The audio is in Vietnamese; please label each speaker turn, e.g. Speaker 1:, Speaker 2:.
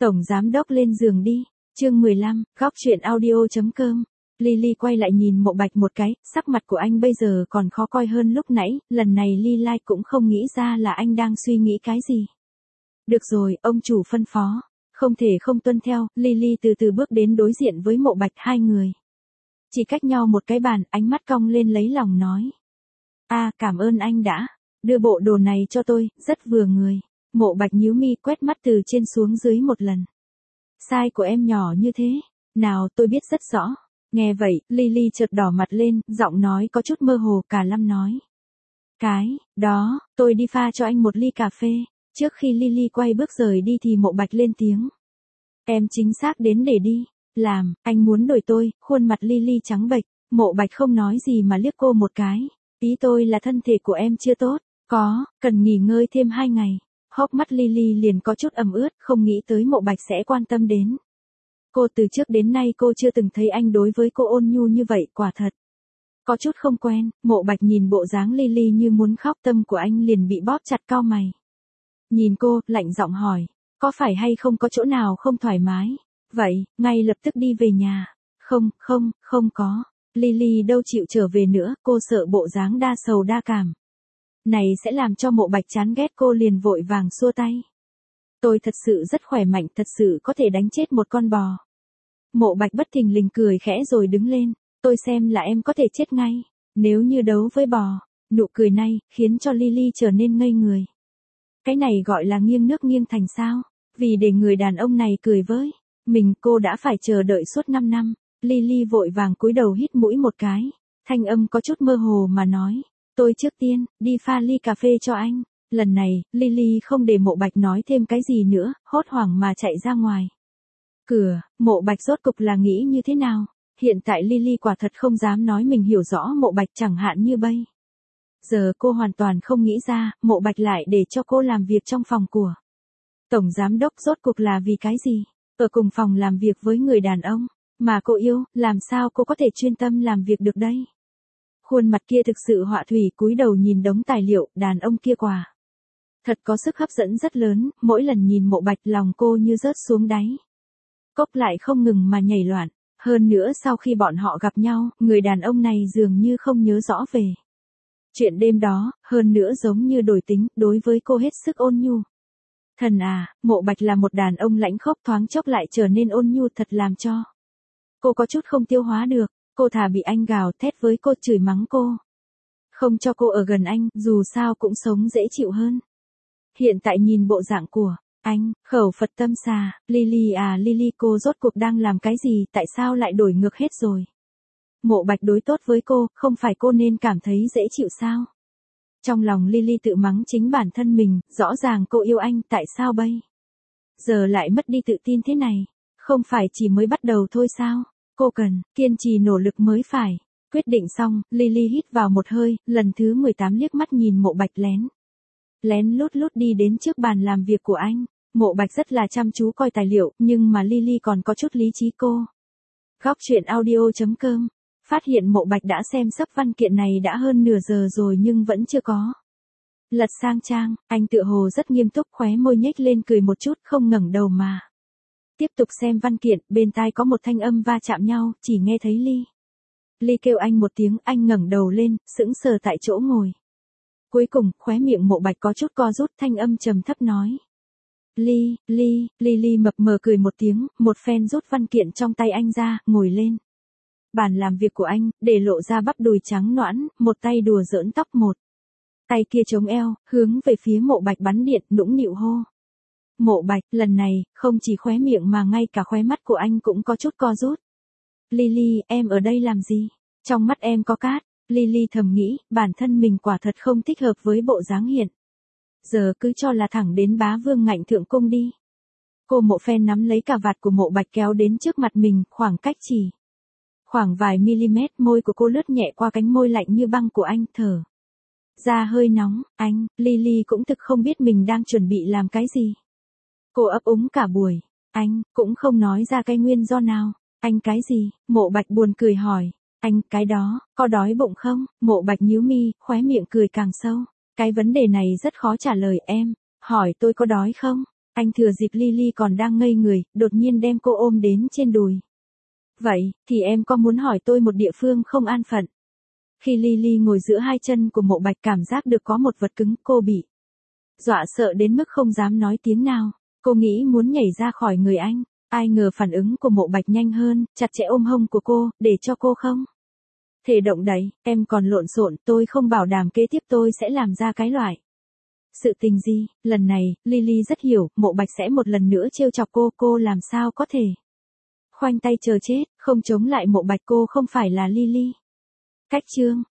Speaker 1: Tổng giám đốc lên giường đi. Chương 15, góc chuyện audio.com. Lily quay lại nhìn Mộ Bạch một cái, sắc mặt của anh bây giờ còn khó coi hơn lúc nãy, lần này Lily cũng không nghĩ ra là anh đang suy nghĩ cái gì. Được rồi, ông chủ phân phó. Không thể không tuân theo, Lily từ từ bước đến đối diện với Mộ Bạch, hai người chỉ cách nhau một cái bàn, ánh mắt cong lên lấy lòng nói. Cảm ơn anh đã đưa bộ đồ này cho tôi, rất vừa người. Mộ Bạch nhíu mi quét mắt từ trên xuống dưới một lần. Size của em nhỏ như thế. Nào, tôi biết rất rõ. Nghe vậy, Lily chợt đỏ mặt lên, giọng nói có chút mơ hồ, cả lâm nói. Cái đó, tôi đi pha cho anh một ly cà phê. Trước khi Lily quay bước rời đi thì Mộ Bạch lên tiếng. Em chính xác đến để đi. Làm, anh muốn đổi tôi. Khuôn mặt Lily trắng bệch. Mộ Bạch không nói gì mà liếc cô một cái. Ý tôi là thân thể của em chưa tốt. Cần nghỉ ngơi thêm 2 ngày. Hốc mắt Lily liền có chút ẩm ướt, không nghĩ tới Mộ Bạch sẽ quan tâm đến. Cô từ trước đến nay cô chưa từng thấy anh đối với cô ôn nhu như vậy, quả thật. Có chút không quen. Mộ Bạch nhìn bộ dáng Lily như muốn khóc, tâm của anh liền bị bóp chặt, cau mày. Nhìn cô, lạnh giọng hỏi. Có phải hay không có chỗ nào không thoải mái? Vậy, ngay lập tức đi về nhà. Không có. Lily đâu chịu trở về nữa, cô sợ bộ dáng đa sầu đa cảm này sẽ làm cho Mộ Bạch chán ghét, cô liền vội vàng xua tay. Tôi thật sự rất khỏe mạnh, thật sự có thể đánh chết một con bò. Mộ Bạch bất thình lình cười khẽ rồi đứng lên. Tôi xem là em có thể chết ngay, nếu như đấu với bò. Nụ cười này khiến cho Lily trở nên ngây người. Cái này gọi là nghiêng nước nghiêng thành sao? Vì để người đàn ông này cười với mình, cô đã phải chờ đợi suốt 5 năm. Lily vội vàng cúi đầu hít mũi một cái. Thanh âm có chút mơ hồ mà nói. Tôi trước tiên, đi pha ly cà phê cho anh. Lần này, Lily không để Mộ Bạch nói thêm cái gì nữa, hốt hoảng mà chạy ra ngoài. Cửa, Mộ Bạch rốt cục là nghĩ như thế nào? Hiện tại Lily quả thật không dám nói mình hiểu rõ Mộ Bạch, chẳng hạn như bây giờ cô hoàn toàn không nghĩ ra, Mộ Bạch lại để cho cô làm việc trong phòng của Tổng Giám Đốc, rốt cục là vì cái gì? Ở cùng phòng làm việc với người đàn ông mà cô yêu, làm sao cô có thể chuyên tâm làm việc được đây? Khuôn mặt kia thực sự họa thủy, cúi đầu nhìn đống tài liệu, đàn ông kia quả thật có sức hấp dẫn rất lớn, mỗi lần nhìn Mộ Bạch lòng cô như rớt xuống đáy cốc lại không ngừng mà nhảy loạn. Hơn nữa sau khi bọn họ gặp nhau, người đàn ông này dường như không nhớ rõ về chuyện đêm đó, hơn nữa giống như đổi tính, đối với cô hết sức ôn nhu. Thần Mộ Bạch là một đàn ông lãnh khốc, thoáng chốc lại trở nên ôn nhu, thật làm cho cô có chút không tiêu hóa được. Cô thà bị anh gào thét với cô, chửi mắng cô, không cho cô ở gần anh, dù sao cũng sống dễ chịu hơn. Hiện tại nhìn bộ dạng của anh, khẩu Phật tâm xà. Lily cô rốt cuộc đang làm cái gì, tại sao lại đổi ngược hết rồi? Mộ Bạch đối tốt với cô, không phải cô nên cảm thấy dễ chịu sao? Trong lòng Lily tự mắng chính bản thân mình, rõ ràng cô yêu anh, tại sao bây giờ lại mất đi tự tin thế này? Không phải chỉ mới bắt đầu thôi sao? Cô cần kiên trì nỗ lực mới phải. Quyết định xong, Lily hít vào một hơi, lần thứ 18 liếc mắt nhìn Mộ Bạch, lén lút đi đến trước bàn làm việc của anh. Mộ Bạch rất là chăm chú coi tài liệu, nhưng mà Lily còn có chút lý trí. Cô góc chuyện audio.com phát hiện Mộ Bạch đã xem sấp văn kiện này đã hơn nửa giờ rồi nhưng vẫn chưa có lật sang trang. Anh tựa hồ rất nghiêm túc, khóe môi nhếch lên cười một chút, không ngẩng đầu mà tiếp tục xem văn kiện. Bên tai có một thanh âm va chạm nhau, chỉ nghe thấy Ly kêu anh một tiếng, anh ngẩng đầu lên, sững sờ tại chỗ ngồi. Cuối cùng, khóe miệng Mộ Bạch có chút co rút, thanh âm trầm thấp nói. Ly mập mờ cười một tiếng, một phen rút văn kiện trong tay anh ra, ngồi lên bàn làm việc của anh, để lộ ra bắp đùi trắng nõn, một tay đùa giỡn tóc, một tay kia chống eo, hướng về phía Mộ Bạch bắn điện, nũng nịu hô. Mộ Bạch, lần này, không chỉ khóe miệng mà ngay cả khóe mắt của anh cũng có chút co rút. Lily, em ở đây làm gì? Trong mắt em có cát. Lily thầm nghĩ, bản thân mình quả thật không thích hợp với bộ dáng hiện giờ, cứ cho là thẳng đến bá vương ngạnh thượng cung đi. Cô một phen nắm lấy cà vạt của Mộ Bạch kéo đến trước mặt mình, khoảng cách chỉ khoảng vài mm, môi của cô lướt nhẹ qua cánh môi lạnh như băng của anh, thở ra hơi nóng. Anh, Lily cũng thực không biết mình đang chuẩn bị làm cái gì. Cô ấp úng cả buổi, anh cũng không nói ra cái nguyên do nào. Anh cái gì? Mộ Bạch buồn cười hỏi. Anh, cái đó, có đói bụng không? Mộ Bạch nhíu mi, khóe miệng cười càng sâu. Cái vấn đề này rất khó trả lời em. Hỏi tôi có đói không? Anh thừa dịp Lily còn đang ngây người, đột nhiên đem cô ôm đến trên đùi. Vậy, thì em có muốn hỏi tôi một địa phương không an phận? Khi Lily ngồi giữa hai chân của Mộ Bạch cảm giác được có một vật cứng, cô bị dọa sợ đến mức không dám nói tiếng nào. Cô nghĩ muốn nhảy ra khỏi người anh. Ai ngờ phản ứng của Mộ Bạch nhanh hơn, chặt chẽ ôm hông của cô, để cho cô không thể động đậy. Em còn lộn xộn, tôi không bảo đảm kế tiếp tôi sẽ làm ra cái loại sự tình gì. Lần này, Lily rất hiểu, Mộ Bạch sẽ một lần nữa trêu chọc cô làm sao có thể khoanh tay chờ chết, không chống lại Mộ Bạch. Cô không phải là Lily. Cách chương